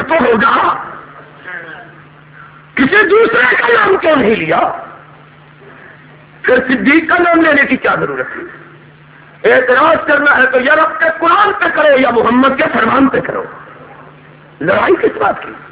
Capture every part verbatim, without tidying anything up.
تو ہوگا، کسی دوسرے کا نام کیوں نہیں لیا؟ پھر صدیق کا نام لینے کی کیا ضرورت ہے؟ اعتراض کرنا ہے تو یا رب کے قرآن پہ کرو یا محمد کے فرمان پہ کرو، لڑائی کس بات کی؟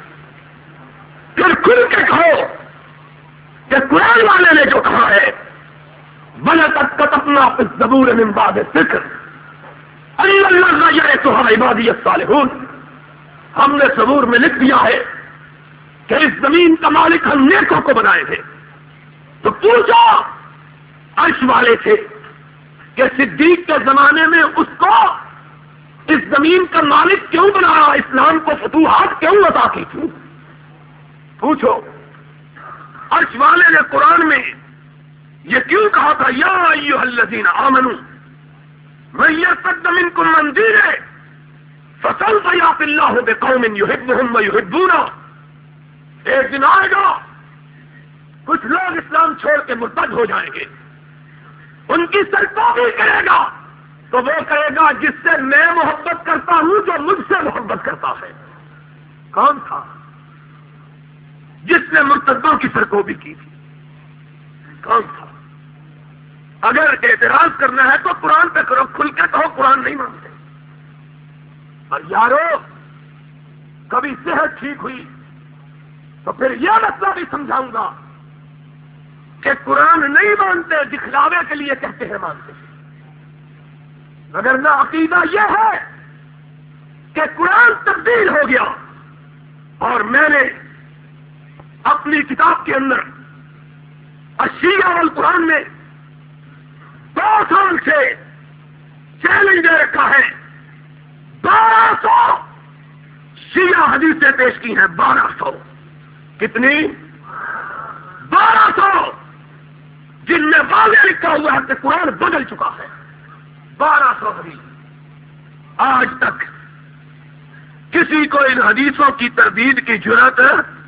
پھر کھل کے کہو کہ قرآن والے نے جو کہا ہے وَلَقَدْ كَتَبْنَا فِي الزَّبُورِ مِن بَعْدِ الذِّكْرِ أَنَّ الْأَرْضَ يَرِثُهَا عِبَادِيَ الصَّالِحُونَ، ہم نے زبور میں لکھ دیا ہے کہ اس زمین کا مالک ہم نیکوں کو بنائے تھے۔ تو پوچھو عرش والے تھے کہ صدیق کے زمانے میں اس کو اس زمین کا مالک کیوں بنایا، اسلام کو فتوحات کیوں عطا کی تھی؟ پوچھو عرش والے نے قرآن میں یہ کیوں کہا تھا یا ایھا الذین آمنوا من یرتد منکم عن دینہ فسوف یأتی اللہ بقوم یحبهم ویحبونہ، ایک دن آئے گا کچھ لوگ اسلام چھوڑ کے مرتد ہو جائیں گے، ان کی سرکوبی کرے گا تو وہ کرے گا جس سے میں محبت کرتا ہوں، جو مجھ سے محبت کرتا ہے۔ کون تھا جس نے مرتدوں کی سرکوبی کی تھی؟ کون تھا؟ اگر اعتراض کرنا ہے تو قرآن پہ کرو، کھل کے کہو قرآن نہیں مانتے۔ اور یارو کبھی صحت ٹھیک ہوئی تو پھر یہ مسئلہ بھی سمجھاؤں گا کہ قرآن نہیں مانتے، دکھلاوے کے لیے کہتے ہیں مانتے، مگر نہ عقیدہ یہ ہے کہ قرآن تبدیل ہو گیا۔ اور میں نے اپنی کتاب کے اندر الشیعہ والقرآن میں دو سال سے چیلنج دے رکھا ہے، بارہ سو شیعہ حدیثیں پیش کی ہیں، بارہ سو کتنی؟ بارہ سو جن میں واضح لکھا ہوا ہے کہ قرآن بدل چکا ہے، بارہ سو حدیث۔ آج تک کسی کو ان حدیثوں کی تردید کی جرأت،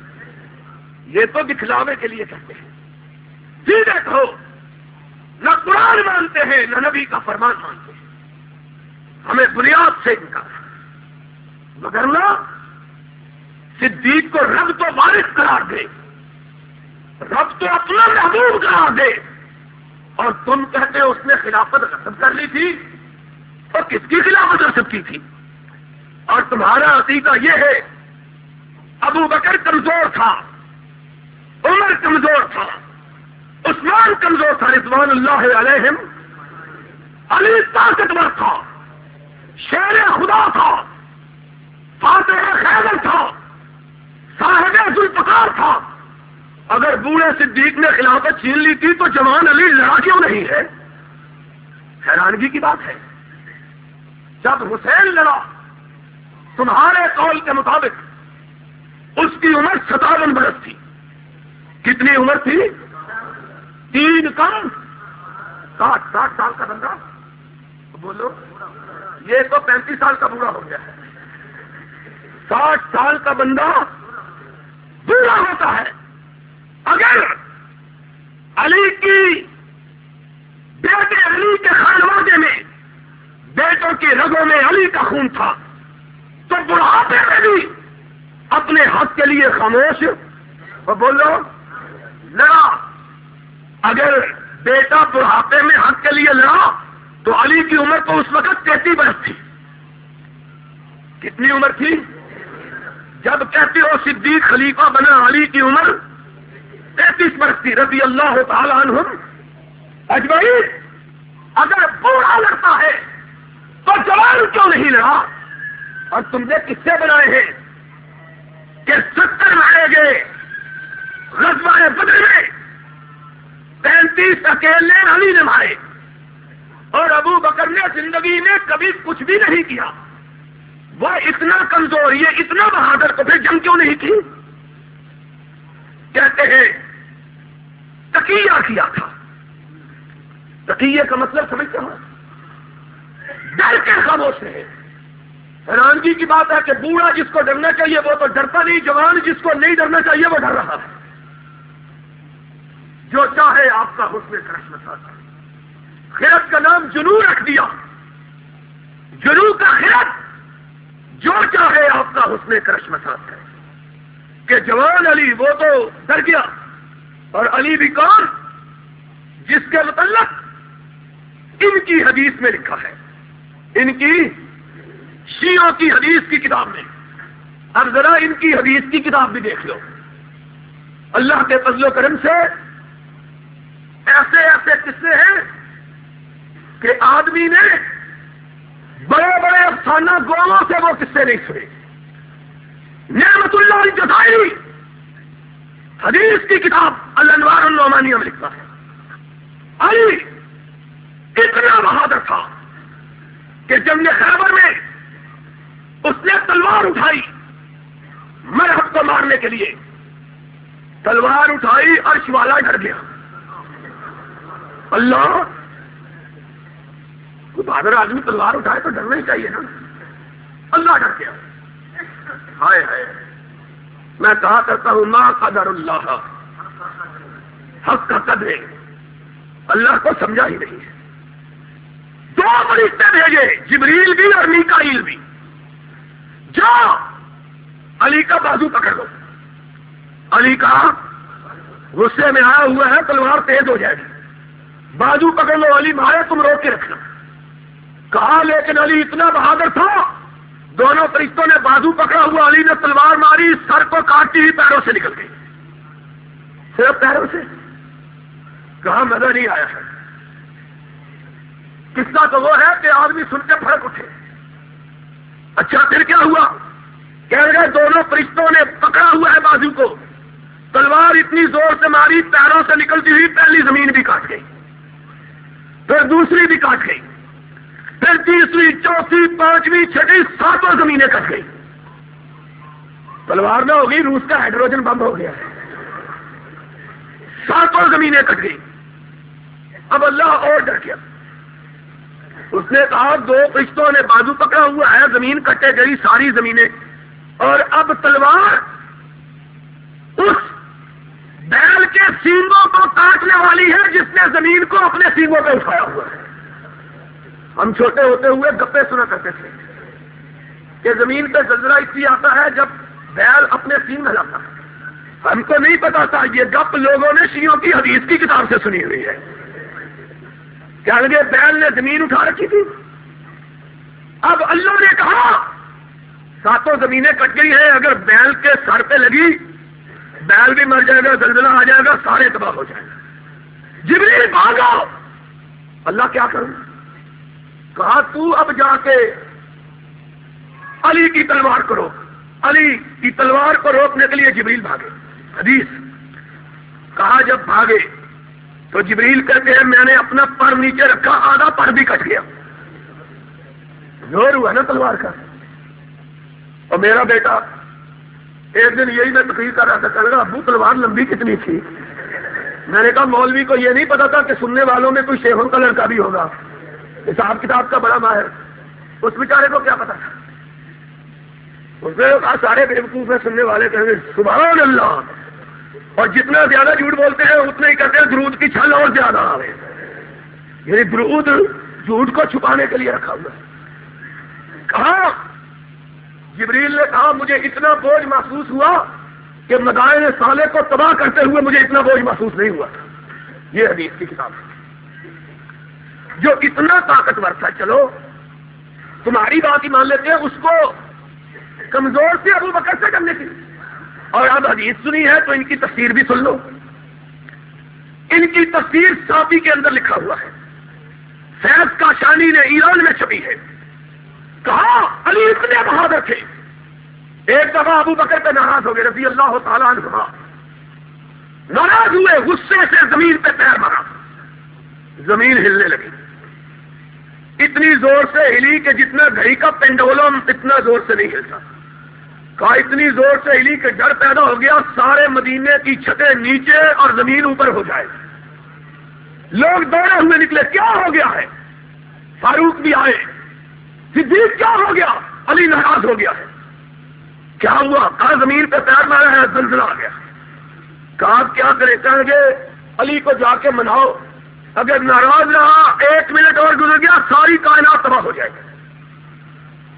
یہ تو دکھلاوے کے لیے کہتے ہیں۔ سیدھے کہو نہ قرآن مانتے ہیں نہ نبی کا فرمان مانتے ہیں، ہمیں بنیاد سے انکار، مگر نہ صدیق کو رب تو وارث قرار دے، رب تو اپنا محبوب قرار دے، اور تم کہتے ہو اس نے خلافت غصب کر لی تھی، اور کس کی خلافت غصب کی تھی؟ اور تمہارا عقیدہ یہ ہے ابو بکر کمزور تھا، عمر کمزور تھا، عثمان کمزور تھا رضوان اللہ علیہم، علی طاقتور تھا، شیر خدا تھا، فاتح خیبر تھا، صاحب ذوالفقار تھا۔ اگر بوڑھے صدیق نے خلافت چھین لی تھی تو جوان علی لڑا کیوں نہیں ہے؟ حیرانگی کی بات ہے۔ جب حسین لڑا تمہارے قول کے مطابق اس کی عمر ستاون برس تھی، کتنی عمر تھی؟ تین کم ساٹھ ساٹھ سال کا بندہ، بولو یہ تو پینتیس سال کا بوڑھا ہو گیا ہے۔ ساٹھ سال کا بندہ بوڑھا ہوتا ہے۔ اگر علی کی بیٹے علی کے خانوادے میں بیٹوں کی رگوں میں علی کا خون تھا تو بڑھاپے میں بھی اپنے حق کے لیے خاموش اور بولو لڑا۔ اگر بیٹا بڑھاپے میں حق کے لیے لڑا تو علی کی عمر تو اس وقت تینتیس برس تھی۔ کتنی عمر تھی؟ جب کہتے ہو صدیق خلیفہ بنا علی کی عمر تینتیس برس تھی رضی اللہ تعالی عنہم اجمعین۔ اگر بوڑھا لڑتا ہے تو جوان کیوں نہیں لڑا؟ اور تم نے کس سے بنائے ہیں کہ ستر مارے گئے غزوہ بدر میں، پینتیس اکیلے علی نے مارے، اور ابو بکر نے زندگی میں کبھی کچھ بھی نہیں کیا۔ وہ اتنا کمزور، یہ اتنا بہادر، تو پھر جنگ کیوں نہیں کی؟ کہتے ہیں تقیہ کیا تھا۔ تقیہ کا مطلب سمجھتے ہو؟ ڈر کے خاموش رہے۔ حیرانگی کی بات ہے کہ بوڑھا جس کو ڈرنا چاہیے وہ تو ڈرتا نہیں، جوان جس کو نہیں ڈرنا چاہیے وہ ڈر رہا ہے۔ جو چاہے آپ کا حسن کرش مساتا ہے۔ خرد کا نام جنو رکھ دیا۔ جنو کا خرد جو چاہے آپ کا حسن کرش مساط کرے کہ جوان علی وہ تو ڈر گیا، اور علی بھی کون؟ جس کے متعلق ان کی حدیث میں لکھا ہے، ان کی شیعوں کی حدیث کی کتاب میں۔ اب ذرا ان کی حدیث کی کتاب بھی دیکھ لو، اللہ کے فضل و کرم سے ایسے ایسے قصے ہیں کہ آدمی نے بڑے بڑے افسانہ گوؤں سے وہ قصے نہیں سنے۔ نعمت اللہ الجزائری حدیث کی کتاب الانوار النعمانیہ میں لکھتا ہے، علی اتنا بہادر تھا کہ جنگ خیبر میں اس نے تلوار اٹھائی مرحب کو مارنے کے لیے، تلوار اٹھائی عرش والا ڈر گیا۔ اللہ، کوئی بہادر آدمی تلوار اٹھائے تو ڈرنا ہی چاہیے نا۔ اللہ ڈر گیا۔ ہائے ہائے، میں کہا کرتا ہوں ما قدر اللہ حق کا قدر، اللہ کو سمجھا ہی نہیں ہے۔ دو فرشتے بھیجے، جبریل بھی اور میکائیل بھی، جو علی کا بازو پکڑ لو۔ علی کا غصے میں آیا ہوا ہے، تلوار تیز ہو جائے گی، بازو پکڑ لو، علی مارے تم روک کے رکھنا۔ کہا لیکن علی اتنا بہادر تھا، دونوں فرشتوں نے بازو پکڑا ہوا، علی نے تلوار ماری، سر کو کاٹتی ہوئی پیروں سے نکل گئی، صرف پیروں سے۔ کہا مزہ نہیں آیا ہے۔ قصہ تو وہ ہے کہ آدمی سن کے پھڑک اٹھے۔ اچھا پھر کیا ہوا؟ کہہ رہے دونوں فرشتوں نے پکڑا ہوا ہے بازو کو، تلوار اتنی زور سے ماری، پیروں سے نکلتی ہوئی پہلی زمین بھی کاٹ گئی، پھر دوسری بھی کاٹ گئی، پھر تیسری، چوتھی، پانچویں، چھٹی، ساتوں زمینیں کٹ گئی۔ تلوار میں ہوگی روس کا ہائیڈروجن بم ہو گیا، ساتوں زمینیں کٹ گئی۔ اب اللہ اور ڈر گیا، اس نے کہا دو فرشتوں نے بازو پکڑا ہوا ہے، زمین کٹے گئی ساری زمینیں، اور اب تلوار اس بیل کے سینگوں کو کاٹنے والی ہے جس نے زمین کو اپنے سینگوں پہ اٹھایا ہوا ہے۔ ہم چھوٹے ہوتے ہوئے گپے سنا کرتے تھے کہ زمین پہ زلزلہ اس لیے آتا ہے جب بیل اپنے سینگ ہلاتا ہے۔ ہم کو نہیں پتا تھا، یہ گپ لوگوں نے شیعوں کی حدیث کی کتاب سے سنی ہوئی ہے۔ کیا لگے بیل نے زمین اٹھا رکھی تھی۔ اب اللہ نے کہا ساتوں زمینیں کٹ گئی ہیں، اگر بیل کے سر پہ لگی بیل بھی مر جائے گا، زلزلہ آ جائے گا، سارے تباہ ہو جائیں گے۔ جبریل بھاگا، اللہ کیا کروں؟ کہا تو اب جا کے علی کی تلوار کو روک۔ علی کی تلوار کو روکنے کے لیے جبریل بھاگے۔ حدیث کہا جب بھاگے تو جبریل کہتے ہیں میں نے اپنا پر نیچے رکھا، آدھا پر بھی کٹ گیا، زور ہوا نا تلوار کا۔ اور میرا بیٹا ایک دن یہی میں تقریر کر رہا تھا، کہہ رہا ابو تلوار لمبی کتنی تھی؟ میں نے کہا مولوی کو یہ نہیں پتا تھا کہ سننے والوں میں کوئی شیخوں کا لڑکا بھی ہوگا، حساب کتاب کا بڑا ماہر، اس بیچارے کو کیا پتا تھا؟ اس نے کہا سارے بیوقوف ہیں سننے والے، کہیں گے سبحان اللہ، اور جتنا زیادہ جھوٹ بولتے ہیں اتنا ہی کہتے ہیں درود کی چھل اور زیادہ آوے، یعنی درود جھوٹ کو چھپانے کے لیے رکھا ہوا ہے۔ کہا جبریل نے کہا مجھے اتنا بوجھ محسوس ہوا کہ مدائن صالح کو تباہ کرتے ہوئے مجھے اتنا بوجھ محسوس نہیں ہوا تھا۔ یہ حدیث کی کتاب ہے، جو اتنا طاقتور تھا۔ چلو تمہاری بات ہی مان لیتے ہیں، اس کو کمزور سے ابو بکر سے کرنے کی۔ اور اب حدیث سنی ہے تو ان کی تفسیر بھی سن لو۔ ان کی تفسیر صافی کے اندر لکھا ہوا ہے، فیض کاشانی نے ایران میں چھپی ہے۔ کہا علی اتنے بہادر تھے، ایک دفعہ ابو بکر پہ ناراض ہو گئے رضی اللہ تعالیٰ عنہ، ناراض ہوئے، غصے سے زمین پہ پیر مارا، زمین ہلنے لگی، اتنی زور سے ہلی کہ جتنا گھڑی کا پینڈولم اتنا زور سے نہیں ہلتا۔ کہا اتنی زور سے ہلی کہ ڈر پیدا ہو گیا سارے مدینے کی چھتیں نیچے اور زمین اوپر ہو جائے۔ لوگ دوڑے ہوئے نکلے، کیا ہو گیا ہے؟ فاروق بھی آئے، صدیق کیا ہو گیا؟ علی ناراض ہو گیا ہے۔ کیا ہوا؟ کہا زمین پہ پیر مارا ہے، زلزلہ آ گیا۔ کہا کیا کرے؟ کہیں گے علی کو جا کے مناؤ، اگر ناراض رہا ایک منٹ اور گزر گیا ساری کائنات تباہ ہو جائے گی۔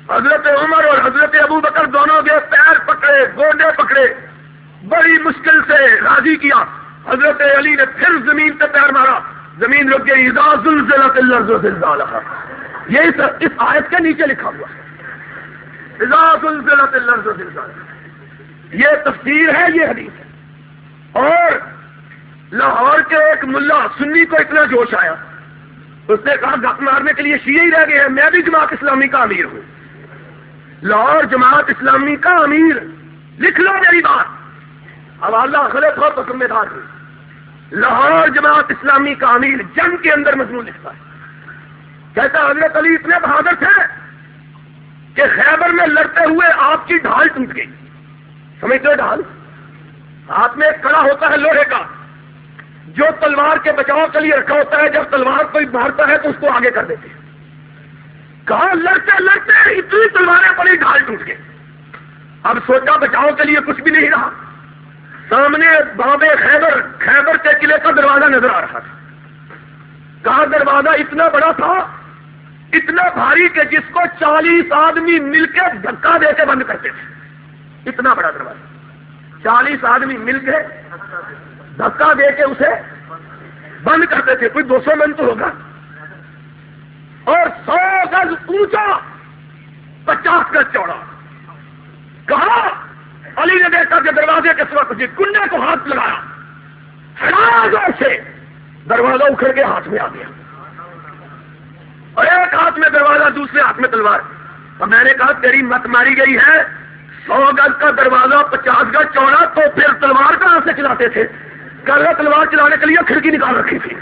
حضرت عمر اور حضرت ابو بکر دونوں کے پیر پکڑے، گوڈے پکڑے، بڑی مشکل سے راضی کیا. حضرت علی نے پھر زمین پہ پیر مارا، زمین رک گئی. اذا زلزلت الارض زلزالها، یہ اس, اس آیت کے نیچے لکھا ہوا ہے. اذا زلزلت الارض زلزالها، یہ تفسیر ہے، یہ حدیث ہے. اور لاہور کے ایک ملا سنی کو اتنا جوش آیا، اس نے کہا گپ مارنے کے لیے شیعہ ہی رہ گئے ہیں، میں بھی جماعت اسلامی کا امیر ہوں. لاہور جماعت اسلامی کا امیر، لکھ لو میری بات، حوالہ غلط ہو تو ذمہ دار ہوں. لاہور جماعت اسلامی کا امیر جنگ کے اندر مضمون لکھتا ہے، کہتا حضرت علی اتنے بہادر تھے کہ خیبر میں لڑتے ہوئے آپ کی ڈھال ٹوٹ گئی. سمجھتے ہو ڈھال؟ ہاتھ میں ایک کڑا ہوتا ہے لوہے کا، جو تلوار کے بچاؤ کے لیے رکھا ہوتا ہے، جب تلوار کوئی مارتا ہے تو اس کو آگے کر دیتے ہیں. کہا لڑتے لڑتے اتنی تلواریں پڑی، ڈھال ٹوٹ گئے. اب سوچا بچاؤ کے لیے کچھ بھی نہیں رہا. سامنے باب خیبر، خیبر کے قلعے کا دروازہ نظر آ رہا تھا. کہا دروازہ اتنا بڑا تھا، اتنا بھاری کہ جس کو چالیس آدمی مل کے دھکا دے کے بند کرتے تھے. اتنا بڑا دروازہ، چالیس آدمی مل کے دھکا دے کے اسے بند کرتے تھے. کوئی دو سو من تو ہوگا، اور سو گز اونچا، پچاس گز چوڑا. کہا علی نے دیکھا کہ دروازے کے سوا کچھ، کنڈے کو ہاتھ لگایا، ہڑا زور سے دروازہ اکھڑ کے ہاتھ میں آ گیا، اور ایک ہاتھ میں دروازہ، دوسرے ہاتھ میں تلوار. اور میں نے کہا تیری مت ماری گئی ہے، سو گز کا دروازہ پچاس گز چوڑا، تو پھر تلوار کہاں سے چلاتے تھے؟ کہا تلوار چلانے کے لیے کھڑکی نکال رکھی تھی.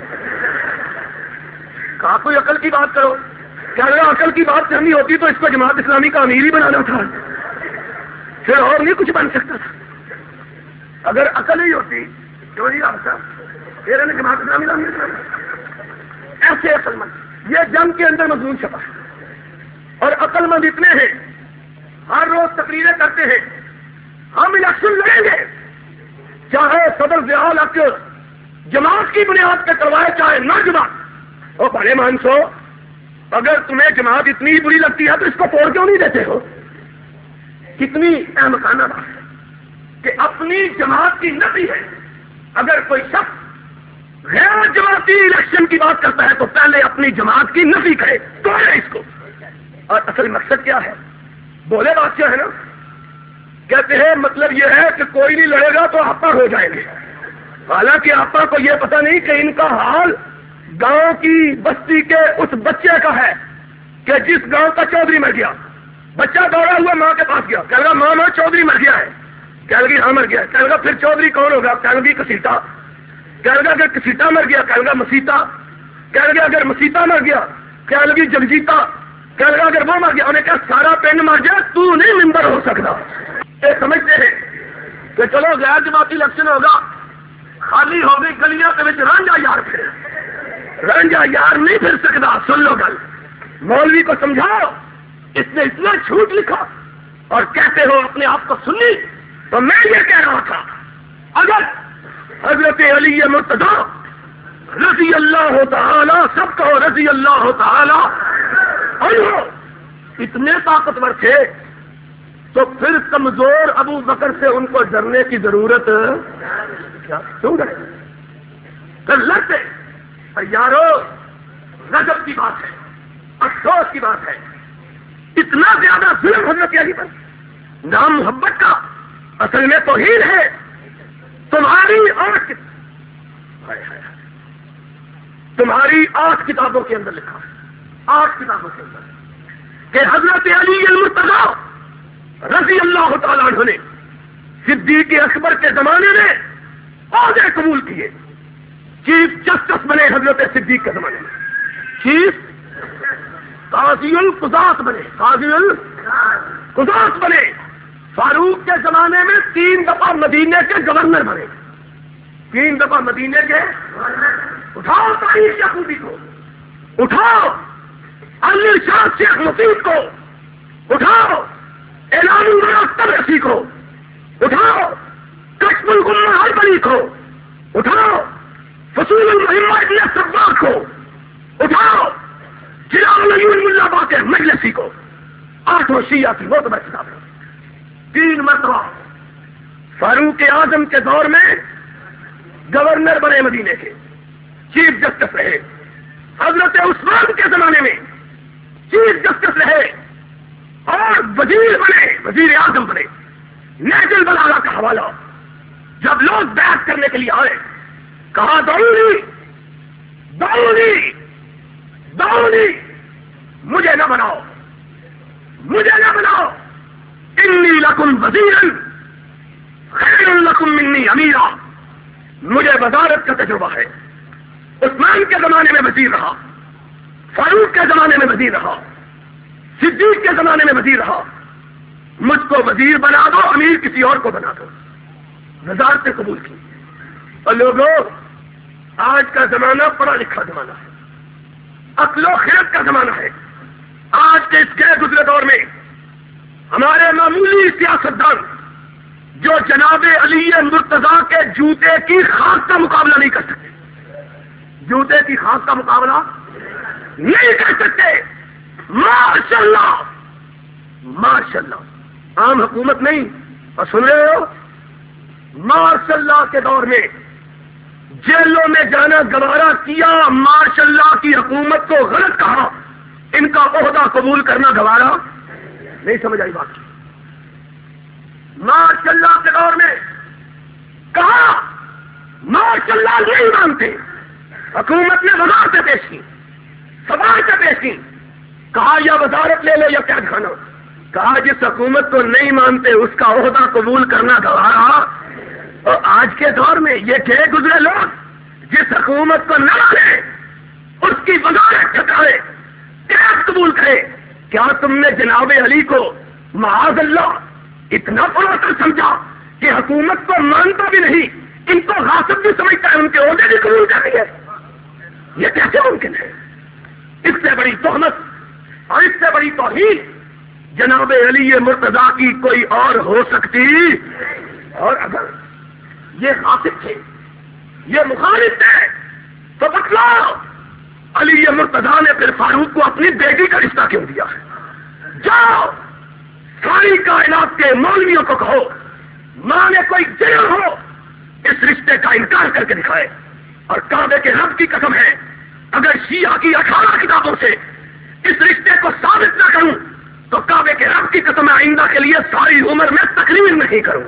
کہا کوئی عقل کی بات کرو. کہہ رہا عقل کی بات کرنی ہوتی تو اس کو جماعت اسلامی کا امیر ہی بنانا تھا، پھر اور نہیں کچھ بن سکتا تھا. اگر عقل ہی ہوتی تو نہیں آتا، پھر انہیں جماعت اسلامی کا امیر بنانا. ایسے عقل مند، یہ جنگ کے اندر مضمون چھپا. اور عقل مند اتنے ہیں، ہر روز تقریریں کرتے ہیں، ہم الیکشن لڑیں گے، چاہے صدر ضیاء الحق جماعت کی بنیاد پہ کروائے چاہے نہ جماعت. او بڑے مانسو، اگر تمہیں جماعت اتنی بری لگتی ہے تو اس کو توڑ کیوں نہیں دیتے ہو؟ کتنی احمقانہ بات ہے کہ اپنی جماعت کی نفی ہے. اگر کوئی شخص غیر جماعتی الیکشن کی بات کرتا ہے تو پہلے اپنی جماعت کی نفی کرے، توڑے اس کو. اور اصل مقصد کیا ہے؟ بولے بات کیا ہے نا، کہتے ہیں مطلب یہ ہے کہ کوئی نہیں لڑے گا تو آپا ہو جائیں گے. حالانکہ آپا کو یہ پتہ نہیں کہ ان کا حال گاؤں کی بستی کے اس بچے کا ہے کہ جس گاؤں کا چودھری مر گیا. بچہ دوڑا ہوا ماں کے پاس گیا، کہے گا ماں ماں چودھری مر گیا ہے. کہے گی ہاں مر گیا. کہے گا پھر چودھری کون ہوگا؟ کہے گی کسیٹا. کہے گا اگر کسیٹا مر گیا، کہے گا مسیتا. کہے گا اگر مسیتا مر گیا، کہے گی جگجیتا. کہے گا اگر وہ مر گیا، انہیں کہا سارا پنڈ مر گیا، تو نہیں ممبر ہو سکتا. یہ سمجھتے ہیں کہ چلو غیر جماعتی الیکشن ہوگا، خالی ہو گئی گلیاں کے رانجا یار پھر رانجا یار نہیں پھر سکتا. سن لو گل، مولوی کو سمجھاؤ، اس نے اتنا جھوٹ لکھا اور کہتے ہو اپنے آپ کو سنی. تو میں یہ کہہ رہا تھا اگر حضرت علی مرتضیٰ رضی اللہ تعالی، سب کہو رضی اللہ تعالی عنہ، اتنے طاقتور تھے تو پھر کمزور ابو بکر سے ان کو ڈرنے کی ضرورت کیا؟ کیوں ڈرے؟ پھر لڑتے. یارو غضب کی بات ہے، افسوس کی بات ہے، اتنا زیادہ ظلم حضرت علی پر. نام محبت کا اصل میں توہین ہے. تمہاری آٹھ تمہاری آٹھ کتابوں کے اندر لکھا ہے، آٹھ کتابوں کے اندر کہ حضرت علی المرتضیٰ رضی اللہ تعالیٰ عنہ نے صدیق اکبر کے زمانے میں عہدے قبول کیے، چیف جسٹس بنے حضرت صدیق کے زمانے میں، چیف قاضی القضات بنے، قاضی القضات بنے. فاروق کے زمانے میں تین دفعہ مدینے کے گورنر بنے، تین دفعہ مدینے کے. اٹھاؤ تاریخ یعقوبی کو، اٹھاؤ الارشاد شیخ مفید کو، اٹھاؤ اعلان المراقب تبرسی کو، اٹھاؤ کشف الغمہ البلی کو، اٹھاؤ فصول المہمہ ابن الصباغ کو، اٹھاؤ چراغ العیون ملا باقر مجلسی کو، آٹھوں شیعہ کی موت برسا تین مرتبہ فاروق اعظم کے دور میں گورنر بنے مدینے کے، چیف جسٹس رہے، حضرت عثمان کے زمانے میں چیف جسٹس رہے اور وزیر بنے، وزیر اعظم بنے۔ نیج البلاغہ کا حوالہ، جب لوگ بیعت کرنے کے لیے آئے کہا ضروری ضروری ضروری مجھے نہ بناؤ، مجھے نہ بناؤ، انی لکم وزیرا خیر لکم منی امیرا، مجھے وزارت کا تجربہ ہے، عثمان کے زمانے میں وزیر رہا، فاروق کے زمانے میں وزیر رہا، صدیق کے زمانے میں وزیر رہا، مجھ کو وزیر بنا دو، امیر کسی اور کو بنا دو۔ وزارتیں قبول کی۔ اور لوگوں، آج کا زمانہ پڑھا لکھا زمانہ ہے، عقل و خرد کا زمانہ ہے۔ آج کے اس گئے گزرے دور میں ہمارے معمولی سیاستدان جو جناب علی مرتضیٰ کے جوتے کی خاک کا مقابلہ نہیں کر سکتے، جوتے کی خاک کا مقابلہ نہیں کر سکتے، ماشاء اللہ ماشاء اللہ، عام حکومت نہیں، اور سن رہے ہو، ماشاء اللہ کے دور میں جیلوں میں جانا گوارا کیا، ماشاء اللہ کی حکومت کو غلط کہا، ان کا عہدہ قبول کرنا گوارا نہیں سمجھ آئی بات۔ ماشاء اللہ کے دور میں کہا ماشاء اللہ نہیں مانتے، حکومت نے وزارتیں پیش کی، سفارتیں پیش کی، کہا یا وزارت لے لو یا کیا کھانا، کہا جس حکومت کو نہیں مانتے اس کا عہدہ قبول کرنا گوارا۔ اور آج کے دور میں یہ گئے گزرے لوگ جس حکومت کو نہ مانے اس کی وزارت ٹھکرائے، ٹیکس قبول کرے، کیا تم نے جناب علی کو معاذ اللہ اتنا بڑا کر سمجھا کہ حکومت کو مانتا بھی نہیں، ان کو غاصب بھی سمجھتا ہے، ان کے عہدے بھی قبول کر رہی ہے؟ یہ کیسے ممکن ہے؟ اس سے بڑی تہمت اور اس سے بڑی توہین جناب علی مرتضیٰ کی کوئی اور ہو سکتی؟ اور اگر یہ غاصب تھے، یہ مخالف تھے، تو بتلاؤ علی مرتضیٰ نے پھر فاروق کو اپنی بیٹی کا رشتہ کیوں دیا ہے؟ جاؤ ساری کائنات کے مولویوں کو کہو، ماں نے کوئی جرم ہو اس رشتے کا انکار کر کے دکھائے، اور کعبے کے رب کی قسم ہے اگر شیعہ کی اٹھارہ کتابوں سے اس رشتے کو ثابت نہ کروں تو کعبے کے رب کی قسم آئندہ کے لیے ساری عمر میں تقریر نہیں کروں۔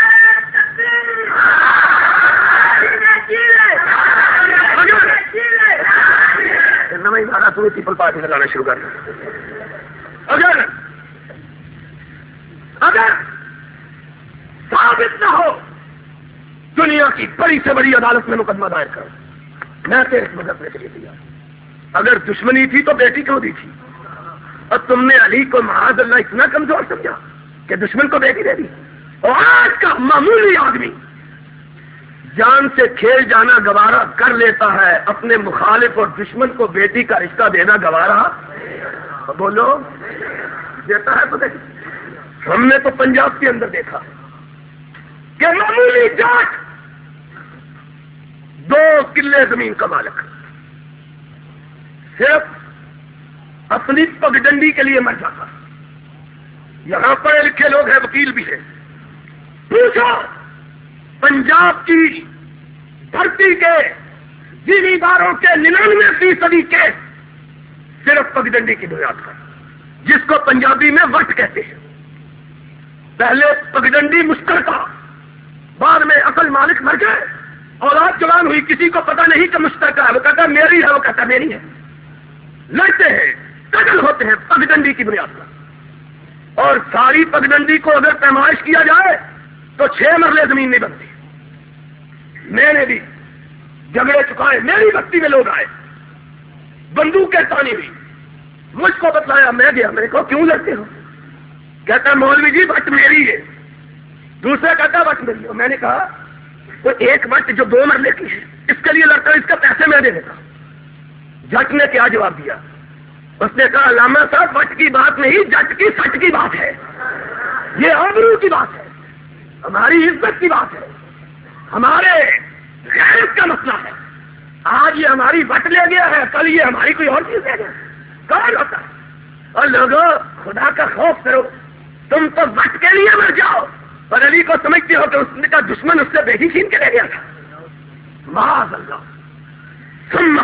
تمہیں پیپل پارٹی لگانا شروع کر دیں۔ اگر اگر ثابت نہ ہو دنیا کی بڑی سے بڑی عدالت میں مقدمہ دائر کرو، میں تو اس مدد میں کے لیے تیار۔ اگر دشمنی تھی تو بیٹی کیوں دی تھی؟ اور تم نے علی کو معاذ اللہ اتنا کمزور سمجھا کہ دشمن کو بیٹی دے دی؟ اور آج کا معمولی آدمی جان سے کھیل جانا گوارا کر لیتا ہے، اپنے مخالف اور دشمن کو بیٹی کا رشتہ دینا گوارا بولو دیتا ہے؟ تو دیکھ، ہم نے تو پنجاب کے اندر دیکھا کہ معمولی جاٹ دو کلے زمین کا مالک صرف اپنی پگڈنڈی کے لیے مر جاتا۔ یہاں پڑھے لکھے لوگ ہیں، وکیل بھی ہیں، پوچھو پنجاب کی دھرتی کے زمینداروں کے ننانوے فیصدی کیس صرف پگڈنڈی کی بنیاد پر، جس کو پنجابی میں وٹ کہتے ہیں۔ پہلے پگڈنڈی مشترکہ، بعد میں اصل مالک مر گئے، اولاد جوان ہوئی، کسی کو پتہ نہیں کہ مشترکہ ہے، وہ کہتا میری ہے، وہ کہتا میری ہے، لڑتے ہیں، قتل ہوتے ہیں پگڈنڈی کی بنیاد پر۔ اور ساری پگڈنڈی کو اگر پیمائش کیا جائے تو چھ مرلے زمین نہیں بنتی۔ میں نے بھی جھگڑے چکائے، میری بستی میں لوگ آئے، بندوقیں تانی ہوئی، مجھ کو بتلایا، میں گیا، میں نے کہا کیوں لڑتے ہو؟ کہتا مولوی جی وٹ میری ہے، دوسرا کہتا وٹ میری ہے۔ میں نے کہا وہ ایک وٹ جو دو مرلے کی ہے اس کے لیے لڑتا ہوں، اس کا پیسے میں دے دیتا ہوں۔ جٹ نے کیا جواب دیا؟ اس نے کہا علامہ صاحب وٹ کی بات نہیں، جٹ کی سٹ کی بات ہے، یہ آبرو کی بات ہے، ہماری عزت کی بات ہے، ہمارے غیرت کا مسئلہ ہے۔ آج یہ ہماری وٹ لے گیا ہے، کل یہ ہماری کوئی اور چیز لے گیا، کون ہوتا ہے؟ اور لوگوں خدا کا خوف کرو. تم تو وقت کے لیے مر جاؤ اور علی کو سمجھتے ہو کہ اس کا دشمن اس سے بیٹی چھین کے لے گیا تھا. معاذ اللہ ثم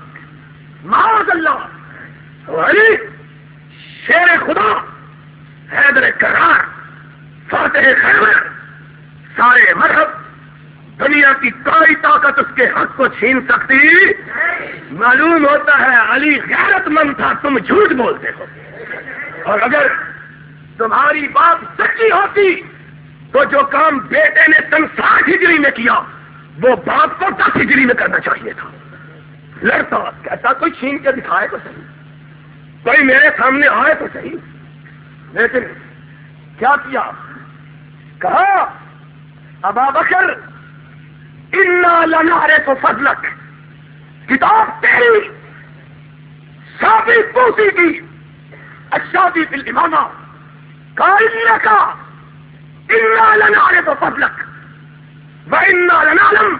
معاذ اللہ. علی شیر خدا، حیدر کرار، فاتح خیبر، سارے مرحب، دنیا کی کوئی طاقت اس کے حق کو چھین سکتی. معلوم ہوتا ہے علی غیرت مند تھا، تم جھوٹ بولتے ہو. اور اگر تمہاری بات سچی ہوتی تو جو کام بیٹے نے سن ساٹھ ہجری میں کیا وہ باپ کو دس ہجری میں کرنا چاہیے تھا. لڑتا کہتا کوئی چھین کے دکھائے تو صحیح، کوئی میرے سامنے آئے تو صحیح. لیکن کیا کیا؟ کہا ابا بکر انا لنعرف فضلک، کتاب تیری شافی توسی کی الشافی فی الامامہ قائل کا انا لنعرف فضلک وانا لنعلم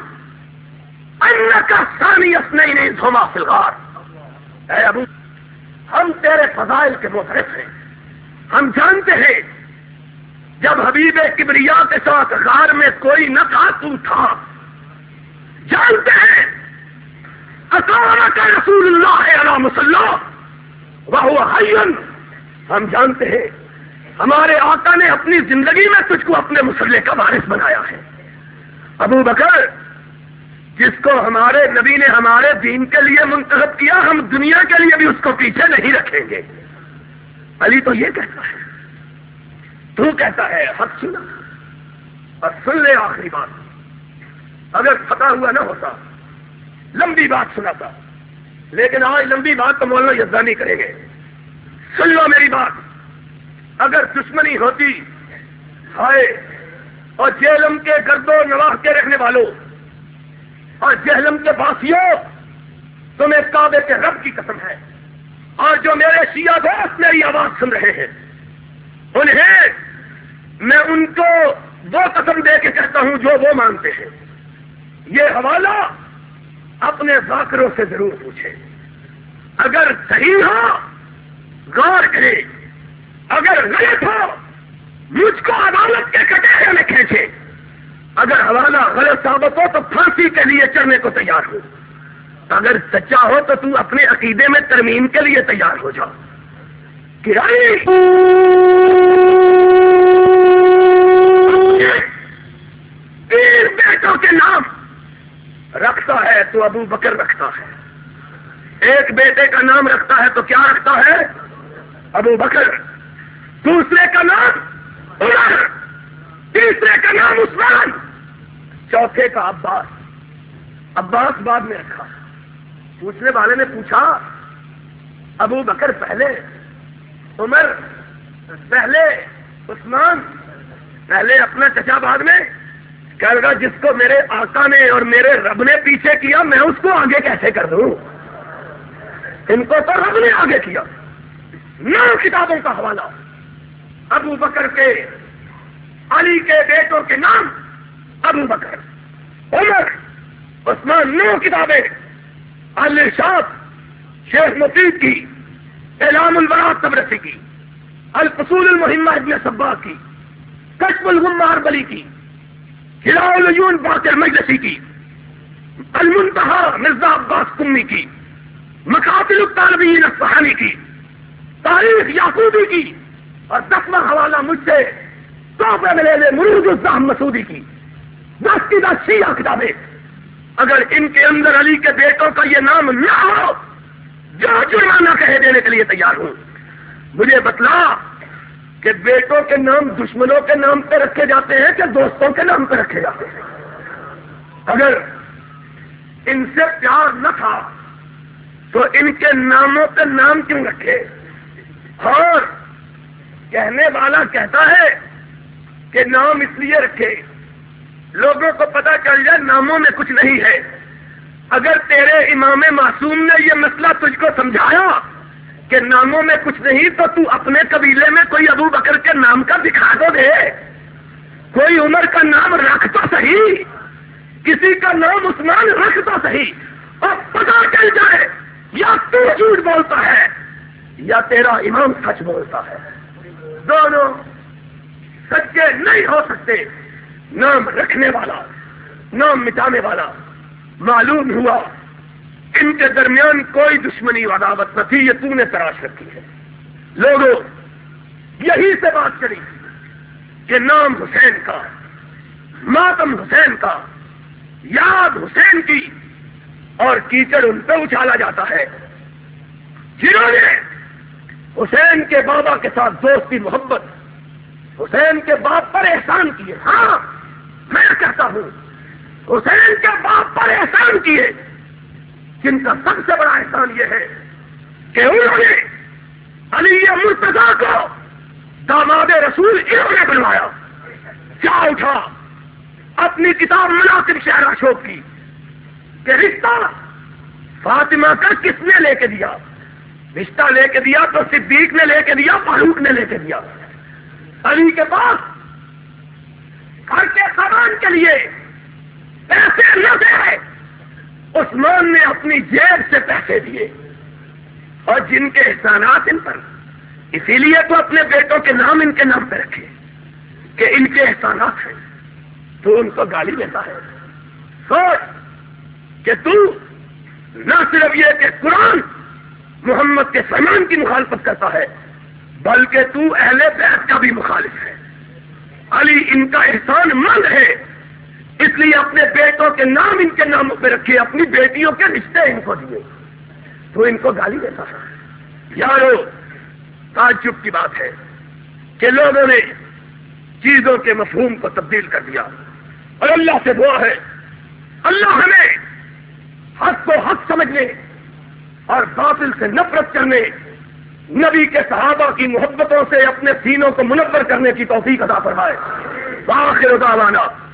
انک ثانی اثنین اذ ہما فی الغار. اے ابو، ہم تیرے فضائل کے معترف ہیں، ہم جانتے ہیں جب حبیب کبریا کے ساتھ غار میں کوئی نہ تھا تو تھا. جانتے ہیں اطاعک رسول اللہ علی مصلی وہو حی، ہم جانتے ہیں ہمارے آقا نے اپنی زندگی میں تجھ کو اپنے مصلی کا وارث بنایا ہے. ابو بکر، جس کو ہمارے نبی نے ہمارے دین کے لیے منتخب کیا، ہم دنیا کے لیے بھی اس کو پیچھے نہیں رکھیں گے. علی تو یہ کہتا ہے، تو کہتا ہے حق سنا. اور سن لے آخری بات، اگر فتح ہوا نہ ہوتا لمبی بات سناتا، لیکن آج لمبی بات تو مولانا یزدانی کریں گے. سن لو میری بات. اگر دشمنی ہوتی، ہائے اور جہلم کے گرد و نواح کے رکھنے والوں اور جہلم کے باسیوں، تمہیں کعبے کے رب کی قسم ہے، اور جو میرے شیعہ دوست میری آواز سن رہے ہیں انہیں میں ان کو وہ قسم دے کے کہتا ہوں جو وہ مانتے ہیں. یہ حوالہ اپنے ذاکروں سے ضرور پوچھے. اگر صحیح ہو غور کرے، اگر غلط ہو مجھ کو عدالت کے کٹہرے میں کھینچے. اگر حوالہ غلط ثابت ہو تو پھانسی کے لیے چڑھنے کو تیار ہو. اگر سچا ہو تو تو اپنے عقیدے میں ترمیم کے لیے تیار ہو جاؤ. تیر بیٹوں کے نام رکھتا ہے تو ابو بکر رکھتا ہے. ایک بیٹے کا نام رکھتا ہے تو کیا رکھتا ہے؟ ابو بکر. دوسرے کا نام عمر، تیسرے کا نام عثمان، چوتھے کا عباس. عباس بعد میں رکھا. پوچھنے والے نے پوچھا ابو بکر پہلے، عمر پہلے، عثمان پہلے، اپنا چچا بعد میں؟ کہہ لگا جس کو میرے آقا نے اور میرے رب نے پیچھے کیا میں اس کو آگے کیسے کر دوں؟ ان کو تو رب نے آگے کیا. نو کتابوں کا حوالہ ابو بکر کے، علی کے بیٹوں کے نام ابو بکر، عمر، عثمان. نو کتابیں الارشاد شیخ مفید کی، اعلام البراء طبرسی کی، الفصول المہمہ ابن صباح کی، کشف الغمہ اربلی کی، ہلاء العیون باقر مجلسی کی، المنتہی مرزا عباس قمی کی، مقاتل الطالبین اصفہانی کی، تاریخ یعقوبی کی، اور دسواں حوالہ مجھ سے تحفہ ملے مروج الزحم مسعودی کی. دس کی دس شیعہ کتابیں. اگر ان کے اندر علی کے بیٹوں کا یہ نام نہ ہو، جو جرمانہ کہے دینے کے لیے تیار ہوں. مجھے بتلا کہ بیٹوں کے نام دشمنوں کے نام پہ رکھے جاتے ہیں کہ دوستوں کے نام پہ رکھے جاتے ہیں؟ اگر ان سے پیار نہ تھا تو ان کے ناموں پہ نام کیوں رکھے؟ اور کہنے والا کہتا ہے کہ نام اس لیے رکھے لوگوں کو پتا چل جائے ناموں میں کچھ نہیں ہے. اگر تیرے امام معصوم نے یہ مسئلہ تجھ کو سمجھایا کہ ناموں میں کچھ نہیں تو تو اپنے قبیلے میں کوئی ابو بکر کے نام کا دکھا دو دے، کوئی عمر کا نام رکھ تو صحیح، کسی کا نام عثمان رکھ تو صحیح، اور پتا چل جائے یا تو جھوٹ بولتا ہے یا تیرا امام سچ بولتا ہے. دونوں سچے نہیں ہو سکتے. نام رکھنے والا نام مٹانے والا. معلوم ہوا ان کے درمیان کوئی دشمنی و عداوت نہ تھی، یہ تو نے تراش رکھی ہے. لوگوں یہی سے بات کری کہ نام حسین کا، ماتم حسین کا، یاد حسین کی، اور کیچڑ ان پہ اچھالا جاتا ہے جنہوں نے حسین کے بابا کے ساتھ دوستی محبت، حسین کے باپ پر احسان کیے. ہاں میں کہتا ہوں حسین کے باپ پر احسان کیے، جن کا سب سے بڑا احسان یہ ہے کہ انہوں نے علی مرتضیٰ کو داماد رسول انہوں نے بنوایا. کیا اٹھا اپنی کتاب مناقب شہر اشوک کی کہ رشتہ فاطمہ کا کس نے لے کے دیا؟ رشتہ لے کے دیا تو صدیق نے لے کے دیا، فاروق نے لے کے دیا. علی کے پاس گھر کے سامان کے لیے پیسے نہ تھے، عثمان نے اپنی جیب سے پیسے دیے، اور جن کے احسانات ان پر، اسی لیے تو اپنے بیٹوں کے نام ان کے نام پہ رکھے کہ ان کے احسانات ہیں. تو ان کو گالی دیتا ہے. سوچ کہ تو نہ صرف یہ کہ قرآن محمد کے فرمان کی مخالفت کرتا ہے، بلکہ تو اہل بیت کا بھی مخالف ہے. علی ان کا احسان مند ہے، اس لیے اپنے بیٹوں کے نام ان کے ناموں پہ رکھے، اپنی بیٹیوں کے رشتے ان کو دیے، تو ان کو گالی دیتا ہے. یارو تعجب کی بات ہے کہ لوگوں نے چیزوں کے مفہوم کو تبدیل کر دیا. اور اللہ سے دعا ہے اللہ ہمیں حق کو حق سمجھنے اور باطل سے نفرت کرنے، نبی کے صحابہ کی محبتوں سے اپنے سینوں کو منور کرنے کی توفیق عطا فرمائے. آخر دعوانا